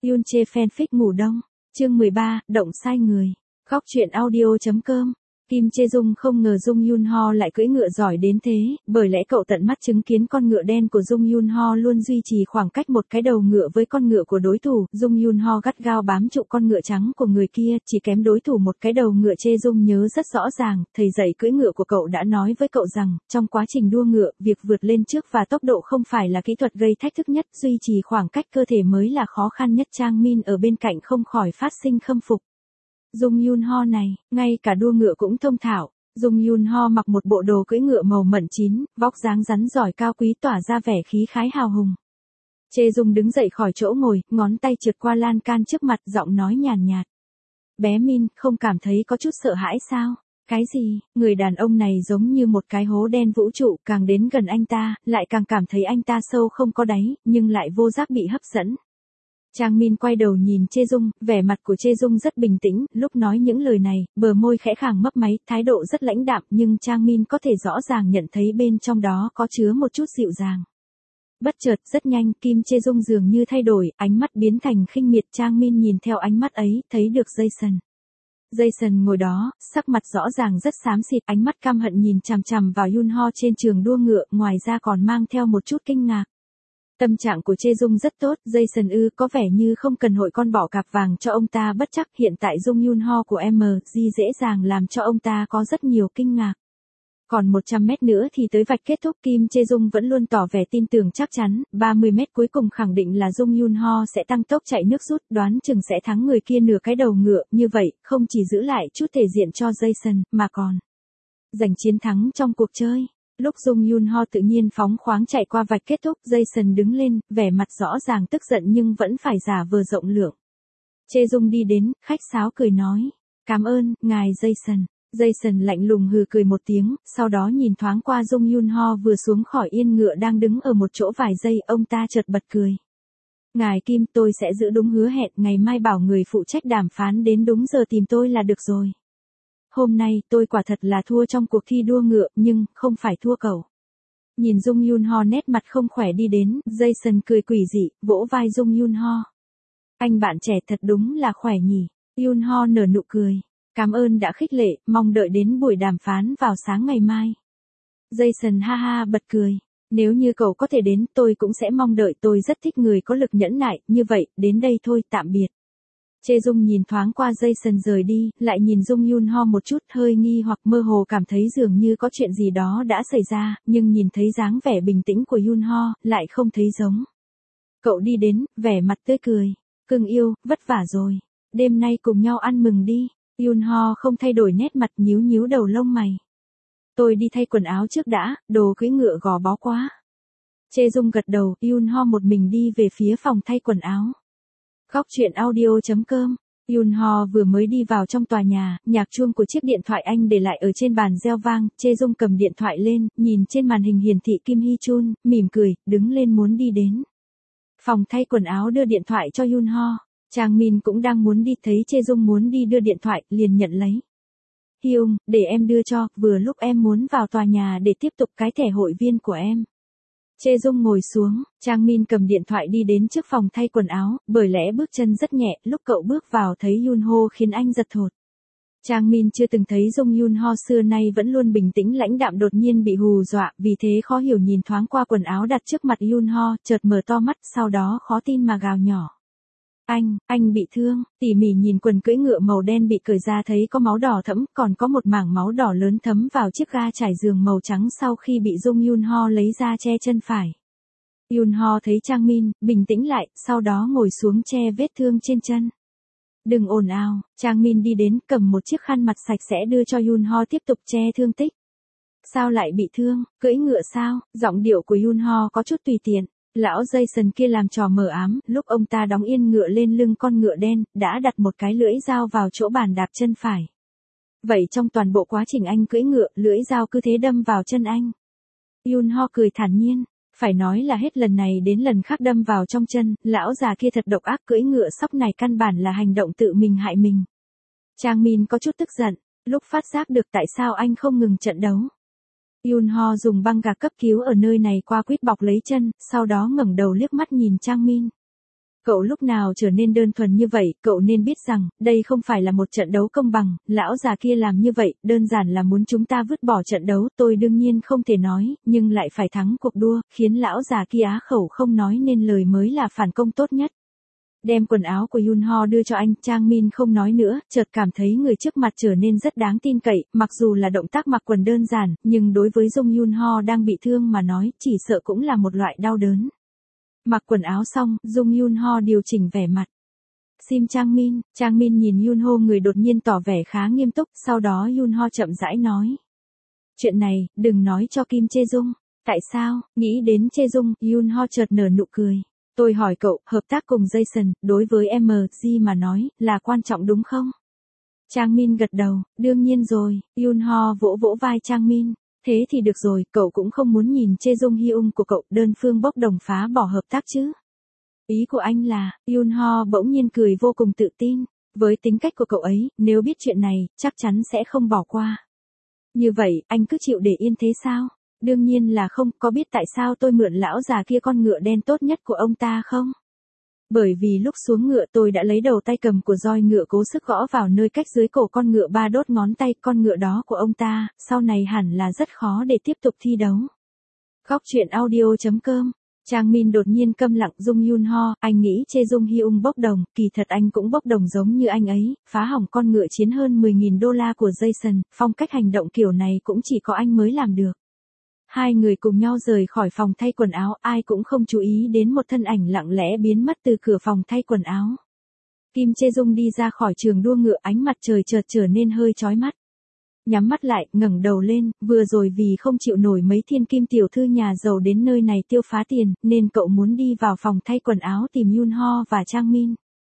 Yoon Chae fanfic ngủ đông. Chương 13, động sai người. Góc truyện audio.com. Kim Chae Jung không ngờ Jung Yoon Ho lại cưỡi ngựa giỏi đến thế, bởi lẽ cậu tận mắt chứng kiến con ngựa đen của Jung Yoon Ho luôn duy trì khoảng cách một cái đầu ngựa với con ngựa của đối thủ. Jung Yoon Ho gắt gao bám trụ con ngựa trắng của người kia, chỉ kém đối thủ một cái đầu ngựa. Chae Jung nhớ rất rõ ràng, thầy dạy cưỡi ngựa của cậu đã nói với cậu rằng, trong quá trình đua ngựa, việc vượt lên trước và tốc độ không phải là kỹ thuật gây thách thức nhất, duy trì khoảng cách cơ thể mới là khó khăn nhất. Chang Min ở bên cạnh không khỏi phát sinh khâm phục. Jung Yoon Ho này, ngay cả đua ngựa cũng thông thạo. Jung Yoon Ho mặc một bộ đồ cưỡi ngựa màu mận chín, vóc dáng rắn giỏi cao quý tỏa ra vẻ khí khái hào hùng. Chae Jung đứng dậy khỏi chỗ ngồi, ngón tay trượt qua lan can trước mặt, giọng nói nhàn nhạt. Bé Min, không cảm thấy có chút sợ hãi sao? Cái gì? Người đàn ông này giống như một cái hố đen vũ trụ, càng đến gần anh ta, lại càng cảm thấy anh ta sâu không có đáy, nhưng lại vô giác bị hấp dẫn. Chang Min quay đầu nhìn Chae Jung, vẻ mặt của Chae Jung rất bình tĩnh, lúc nói những lời này, bờ môi khẽ khàng mấp máy, thái độ rất lãnh đạm, nhưng Chang Min có thể rõ ràng nhận thấy bên trong đó có chứa một chút dịu dàng. Bất chợt, rất nhanh, Kim Chae Jung dường như thay đổi, ánh mắt biến thành khinh miệt. Chang Min nhìn theo ánh mắt ấy, thấy được Jason. Jason ngồi đó, sắc mặt rõ ràng rất xám xịt, ánh mắt căm hận nhìn chằm chằm vào Yoon Ho trên trường đua ngựa, ngoài ra còn mang theo một chút kinh ngạc. Tâm trạng của Chae Jung rất tốt, Jason có vẻ như không cần hội con bỏ cạp vàng cho ông ta bất chắc. Hiện tại Jung Yoon Ho của MG dễ dàng làm cho ông ta có rất nhiều kinh ngạc. Còn 100 mét nữa thì tới vạch kết thúc. Kim Chae Jung vẫn luôn tỏ vẻ tin tưởng chắc chắn, 30 mét cuối cùng khẳng định là Jung Yoon Ho sẽ tăng tốc chạy nước rút, đoán chừng sẽ thắng người kia nửa cái đầu ngựa. Như vậy, không chỉ giữ lại chút thể diện cho Jason, mà còn giành chiến thắng trong cuộc chơi. Lúc Jung Yoon Ho tự nhiên phóng khoáng chạy qua vạch kết thúc, Jason đứng lên, vẻ mặt rõ ràng tức giận nhưng vẫn phải giả vờ rộng lượng. Chae Jung đi đến, khách sáo cười nói. Cảm ơn, ngài Jason. Jason lạnh lùng hừ cười một tiếng, sau đó nhìn thoáng qua Jung Yoon Ho vừa xuống khỏi yên ngựa đang đứng ở một chỗ vài giây, ông ta chợt bật cười. Ngài Kim, tôi sẽ giữ đúng hứa hẹn, ngày mai bảo người phụ trách đàm phán đến đúng giờ tìm tôi là được rồi. Hôm nay, tôi quả thật là thua trong cuộc thi đua ngựa, nhưng, không phải thua cậu. Nhìn Jung Yoon Ho nét mặt không khỏe đi đến, Jason cười quỷ dị, vỗ vai Jung Yoon Ho. Anh bạn trẻ thật đúng là khỏe nhỉ. Yoon Ho nở nụ cười. Cảm ơn đã khích lệ, mong đợi đến buổi đàm phán vào sáng ngày mai. Jason ha ha bật cười. Nếu như cậu có thể đến, tôi cũng sẽ mong đợi, tôi rất thích người có lực nhẫn nại, như vậy, đến đây thôi, tạm biệt. Chae Jung nhìn thoáng qua Jason rời đi, lại nhìn Jung Yoon Ho một chút, hơi nghi hoặc mơ hồ cảm thấy dường như có chuyện gì đó đã xảy ra, nhưng nhìn thấy dáng vẻ bình tĩnh của Yoon Ho, lại không thấy giống. Cậu đi đến, vẻ mặt tươi cười. Cưng yêu, vất vả rồi. Đêm nay cùng nhau ăn mừng đi. Yoon Ho không thay đổi nét mặt, nhíu nhíu đầu lông mày. Tôi đi thay quần áo trước đã, đồ cưỡi ngựa gò bó quá. Chae Jung gật đầu, Yoon Ho một mình đi về phía phòng thay quần áo. Góc truyện audio.com. Yoon Ho vừa mới đi vào trong tòa nhà, nhạc chuông của chiếc điện thoại anh để lại ở trên bàn reo vang. Chae Jung cầm điện thoại lên, nhìn trên màn hình hiển thị Kim Hee Chun, mỉm cười, đứng lên muốn đi đến phòng thay quần áo đưa điện thoại cho Yoon Ho. Chang Min cũng đang muốn đi, thấy Chae Jung muốn đi đưa điện thoại, liền nhận lấy. Hyung, để em đưa cho, vừa lúc em muốn vào tòa nhà để tiếp tục cái thẻ hội viên của em. Chae Jung ngồi xuống, Chang Min cầm điện thoại đi đến trước phòng thay quần áo, bởi lẽ bước chân rất nhẹ, lúc cậu bước vào thấy Yoon Ho khiến anh giật thột. Chang Min chưa từng thấy Jung Yoon Ho xưa nay vẫn luôn bình tĩnh lãnh đạm đột nhiên bị hù dọa, vì thế khó hiểu nhìn thoáng qua quần áo đặt trước mặt Yoon Ho, chợt mở to mắt, sau đó khó tin mà gào nhỏ. Anh bị thương. Tỉ mỉ nhìn quần cưỡi ngựa màu đen bị cởi ra thấy có máu đỏ thẫm, còn có một mảng máu đỏ lớn thấm vào chiếc ga trải giường màu trắng sau khi bị Jung Yoon Ho lấy ra che chân phải. Yoon Ho thấy Chang Min, bình tĩnh lại, sau đó ngồi xuống che vết thương trên chân. Đừng ồn ào. Chang Min đi đến, cầm một chiếc khăn mặt sạch sẽ đưa cho Yoon Ho tiếp tục che thương tích. Sao lại bị thương? Cưỡi ngựa sao? Giọng điệu của Yoon Ho có chút tùy tiện. Lão Jason kia làm trò mờ ám, lúc ông ta đóng yên ngựa lên lưng con ngựa đen, đã đặt một cái lưỡi dao vào chỗ bàn đạp chân phải. Vậy trong toàn bộ quá trình anh cưỡi ngựa, lưỡi dao cứ thế đâm vào chân anh. Yoon Ho cười thản nhiên, phải nói là hết lần này đến lần khác đâm vào trong chân, lão già kia thật độc ác, cưỡi ngựa sóc này căn bản là hành động tự mình hại mình. Chang Min có chút tức giận, lúc phát giác được tại sao anh không ngừng trận đấu. Yoon Ho dùng băng gạc cấp cứu ở nơi này qua quýt bọc lấy chân, sau đó ngẩng đầu liếc mắt nhìn Chang Min. Cậu lúc nào trở nên đơn thuần như vậy, cậu nên biết rằng, đây không phải là một trận đấu công bằng, lão già kia làm như vậy, đơn giản là muốn chúng ta vứt bỏ trận đấu, tôi đương nhiên không thể nói, nhưng lại phải thắng cuộc đua, khiến lão già kia á khẩu không nói nên lời mới là phản công tốt nhất. Đem quần áo của Yunho đưa cho anh, Chang Min không nói nữa, chợt cảm thấy người trước mặt trở nên rất đáng tin cậy, mặc dù là động tác mặc quần đơn giản, nhưng đối với Jung Yunho đang bị thương mà nói, chỉ sợ cũng là một loại đau đớn. Mặc quần áo xong, Jung Yunho điều chỉnh vẻ mặt. Sim Chang Min nhìn Yunho người đột nhiên tỏ vẻ khá nghiêm túc, sau đó Yunho chậm rãi nói. Chuyện này, đừng nói cho Kim Chae Jung. Tại sao? Nghĩ đến Chae Jung, Yunho chợt nở nụ cười. Tôi hỏi cậu, hợp tác cùng Jason, đối với MG mà nói, là quan trọng đúng không? Chang Min gật đầu, đương nhiên rồi, Yunho vỗ vỗ vai Chang Min. Thế thì được rồi, cậu cũng không muốn nhìn Chae Jung Hyung của cậu đơn phương bốc đồng phá bỏ hợp tác chứ? Ý của anh là, Yunho bỗng nhiên cười vô cùng tự tin. Với tính cách của cậu ấy, nếu biết chuyện này, chắc chắn sẽ không bỏ qua. Như vậy, anh cứ chịu để yên thế sao? Đương nhiên là không, có biết tại sao tôi mượn lão già kia con ngựa đen tốt nhất của ông ta không? Bởi vì lúc xuống ngựa tôi đã lấy đầu tay cầm của roi ngựa cố sức gõ vào nơi cách dưới cổ con ngựa 3 đốt ngón tay, con ngựa đó của ông ta, sau này hẳn là rất khó để tiếp tục thi đấu. Khóc chuyện audio.com. Chang Min đột nhiên câm lặng. Jung Yunho, anh nghĩ Chae Jung Hyung bốc đồng, kỳ thật anh cũng bốc đồng giống như anh ấy, phá hỏng con ngựa chiến hơn 10.000 đô la của Jason, phong cách hành động kiểu này cũng chỉ có anh mới làm được. Hai người cùng nhau rời khỏi phòng thay quần áo, ai cũng không chú ý đến một thân ảnh lặng lẽ biến mất từ cửa phòng thay quần áo. Kim Chae Jung đi ra khỏi trường đua ngựa, ánh mặt trời chợt trở nên hơi chói mắt. Nhắm mắt lại, ngẩng đầu lên, vừa rồi vì không chịu nổi mấy thiên kim tiểu thư nhà giàu đến nơi này tiêu phá tiền, nên cậu muốn đi vào phòng thay quần áo tìm Yunho và Chang Min.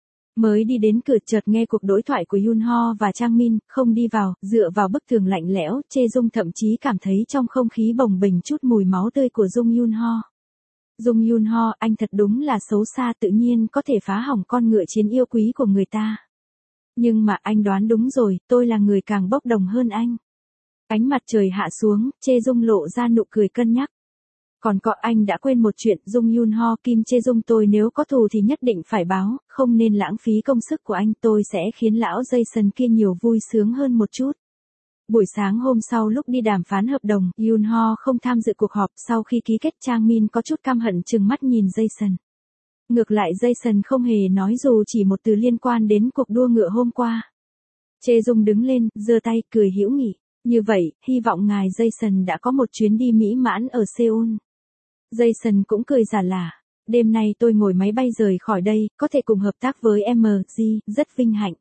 Mới đi đến cửa chợt nghe cuộc đối thoại của Yunho và Chang Min, không đi vào, dựa vào bức tường lạnh lẽo, Chae Jung thậm chí cảm thấy trong không khí bồng bềnh chút mùi máu tươi của Jung Yunho. Jung Yunho, anh thật đúng là xấu xa, tự nhiên có thể phá hỏng con ngựa chiến yêu quý của người ta. Nhưng mà anh đoán đúng rồi, tôi là người càng bốc đồng hơn anh. Ánh mặt trời hạ xuống, Chae Jung lộ ra nụ cười cân nhắc. Còn có, anh đã quên một chuyện, Jung Yunho, Kim Chae Jung, tôi nếu có thù thì nhất định phải báo, không nên lãng phí công sức của anh, tôi sẽ khiến lão Jason kia nhiều vui sướng hơn một chút. Buổi sáng hôm sau lúc đi đàm phán hợp đồng, Yunho không tham dự cuộc họp, sau khi ký kết Chang Min có chút căm hận trừng mắt nhìn Jason. Ngược lại Jason không hề nói dù chỉ một từ liên quan đến cuộc đua ngựa hôm qua. Chae Jung đứng lên, giơ tay, cười hữu nghị. Như vậy, hy vọng ngài Jason đã có một chuyến đi mỹ mãn ở Seoul. Jason cũng cười giả lả. Đêm nay tôi ngồi máy bay rời khỏi đây, có thể cùng hợp tác với MG, rất vinh hạnh.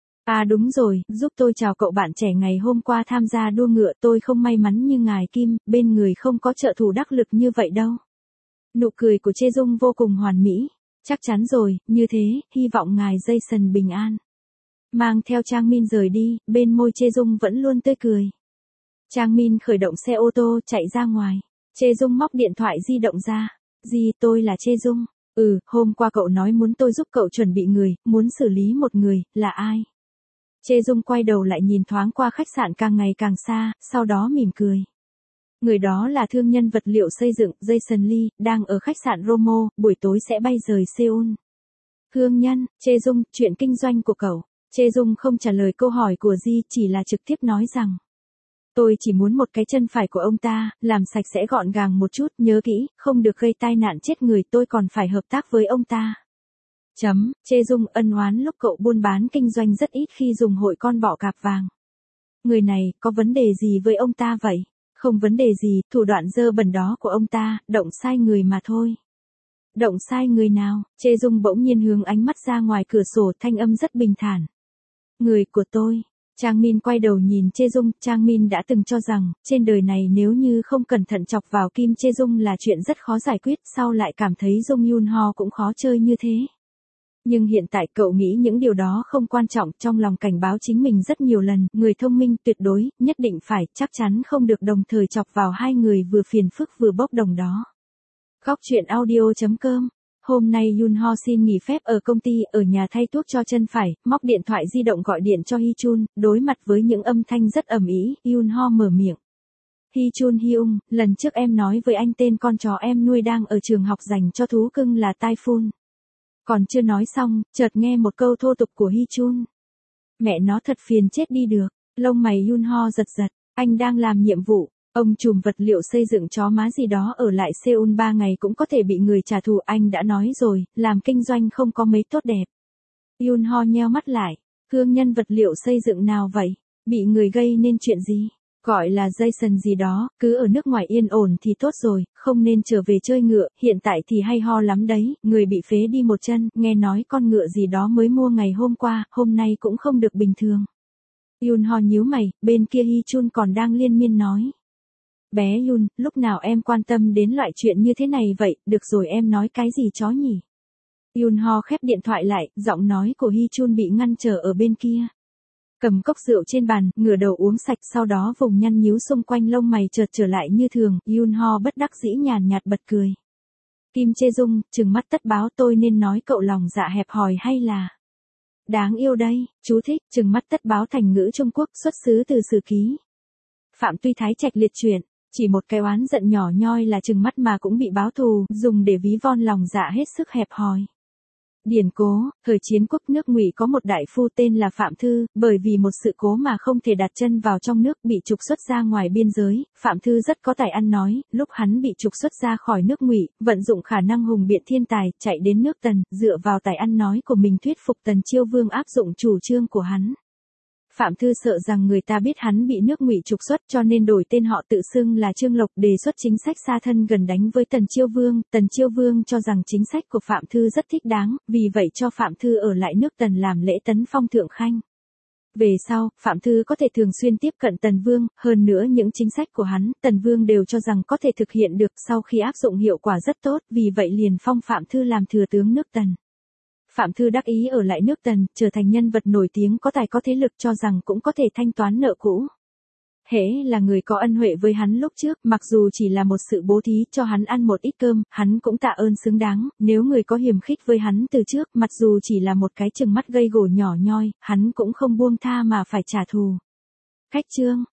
À đúng rồi, giúp tôi chào cậu bạn trẻ ngày hôm qua tham gia đua ngựa, tôi không may mắn như ngài Kim, bên người không có trợ thủ đắc lực như vậy đâu. Nụ cười của Chae Jung vô cùng hoàn mỹ. Chắc chắn rồi, như thế, hy vọng ngài Jason bình an. Mang theo Chang Min rời đi, bên môi Chae Jung vẫn luôn tươi cười. Chang Min khởi động xe ô tô, chạy ra ngoài. Chae Jung móc điện thoại di động ra. Tôi là Chae Jung. Hôm qua cậu nói muốn tôi giúp cậu chuẩn bị người, muốn xử lý một người, là ai? Chae Jung quay đầu lại nhìn thoáng qua khách sạn càng ngày càng xa, sau đó mỉm cười. Người đó là thương nhân vật liệu xây dựng, Jason Lee, đang ở khách sạn Romo, buổi tối sẽ bay rời Seoul. Thương nhân, Chae Jung, chuyện kinh doanh của cậu. Chae Jung không trả lời câu hỏi của chỉ là trực tiếp nói rằng. Tôi chỉ muốn một cái chân phải của ông ta, làm sạch sẽ gọn gàng một chút, nhớ kỹ, không được gây tai nạn chết người, tôi còn phải hợp tác với ông ta. Chae Jung ân oán lúc cậu buôn bán kinh doanh rất ít khi dùng hội con bọ cạp vàng. Người này, có vấn đề gì với ông ta vậy? Không vấn đề gì, thủ đoạn dơ bẩn đó của ông ta, động sai người mà thôi. Động sai người nào? Chae Jung bỗng nhiên hướng ánh mắt ra ngoài cửa sổ, thanh âm rất bình thản. Người của tôi. Chang Min quay đầu nhìn Chae Jung, Chang Min đã từng cho rằng, trên đời này nếu như không cẩn thận chọc vào Kim Chae Jung là chuyện rất khó giải quyết, sau lại cảm thấy Jung Yunho cũng khó chơi như thế. Nhưng hiện tại cậu nghĩ những điều đó không quan trọng, trong lòng cảnh báo chính mình rất nhiều lần, người thông minh tuyệt đối, nhất định phải, chắc chắn không được đồng thời chọc vào hai người vừa phiền phức vừa bốc đồng đó. Khóc chuyện audio.com. Hôm nay Yunho xin nghỉ phép ở công ty, ở nhà thay thuốc cho chân phải, móc điện thoại di động gọi điện cho Hee-chun, đối mặt với những âm thanh rất ầm ĩ, Yunho mở miệng. Hee-chun Hyung, lần trước em nói với anh tên con chó em nuôi đang ở trường học dành cho thú cưng là Typhoon. Còn chưa nói xong, chợt nghe một câu thô tục của Hy Chun. Mẹ nó thật phiền chết đi được, lông mày Yunho giật giật, anh đang làm nhiệm vụ, ông trùm vật liệu xây dựng chó má gì đó ở lại Seoul 3 ngày cũng có thể bị người trả thù, anh đã nói rồi, làm kinh doanh không có mấy tốt đẹp. Yunho nheo mắt lại, thương nhân vật liệu xây dựng nào vậy, bị người gây nên chuyện gì? Gọi là Jason gì đó, cứ ở nước ngoài yên ổn thì tốt rồi, không nên trở về chơi ngựa, hiện tại thì hay ho lắm đấy, người bị phế đi một chân, nghe nói con ngựa gì đó mới mua ngày hôm qua, hôm nay cũng không được bình thường. Yunho nhíu mày, bên kia Hy Chun còn đang liên miên nói. Bé Yun, lúc nào em quan tâm đến loại chuyện như thế này vậy, được rồi em nói cái gì chó nhỉ? Yunho khép điện thoại lại, giọng nói của Hy Chun bị ngăn trở ở bên kia. Cầm cốc rượu trên bàn, ngửa đầu uống sạch, sau đó vùng nhăn nhíu xung quanh lông mày chợt trở lại như thường, Yunho bất đắc dĩ nhàn nhạt bật cười. Kim Chê Dung, trừng mắt tất báo, tôi nên nói cậu lòng dạ hẹp hòi hay là... Đáng yêu đây, chú thích, trừng mắt tất báo thành ngữ Trung Quốc, xuất xứ từ Sử Ký. Phạm Tuy Thái Trạch liệt truyện, chỉ một cái oán giận nhỏ nhoi là trừng mắt mà cũng bị báo thù, dùng để ví von lòng dạ hết sức hẹp hòi. Điển cố, thời chiến quốc nước Ngụy có một đại phu tên là Phạm Thư, bởi vì một sự cố mà không thể đặt chân vào trong nước, bị trục xuất ra ngoài biên giới. Phạm Thư rất có tài ăn nói, lúc hắn bị trục xuất ra khỏi nước Ngụy, vận dụng khả năng hùng biện thiên tài, chạy đến nước Tần, dựa vào tài ăn nói của mình thuyết phục Tần Chiêu Vương áp dụng chủ trương của hắn. Phạm Thư sợ rằng người ta biết hắn bị nước Ngụy trục xuất, cho nên đổi tên họ tự xưng là Trương Lộc, đề xuất chính sách xa thân gần đánh với Tần Chiêu Vương. Tần Chiêu Vương cho rằng chính sách của Phạm Thư rất thích đáng, vì vậy cho Phạm Thư ở lại nước Tần làm lễ tấn phong thượng khanh. Về sau, Phạm Thư có thể thường xuyên tiếp cận Tần Vương, hơn nữa những chính sách của hắn, Tần Vương đều cho rằng có thể thực hiện được, sau khi áp dụng hiệu quả rất tốt, vì vậy liền phong Phạm Thư làm thừa tướng nước Tần. Phạm Thư đắc ý ở lại nước Tần, trở thành nhân vật nổi tiếng có tài có thế lực, cho rằng cũng có thể thanh toán nợ cũ. Hễ là người có ân huệ với hắn lúc trước, mặc dù chỉ là một sự bố thí cho hắn ăn một ít cơm, hắn cũng tạ ơn xứng đáng, nếu người có hiềm khích với hắn từ trước, mặc dù chỉ là một cái chừng mắt gây gổ nhỏ nhoi, hắn cũng không buông tha mà phải trả thù. Khách chương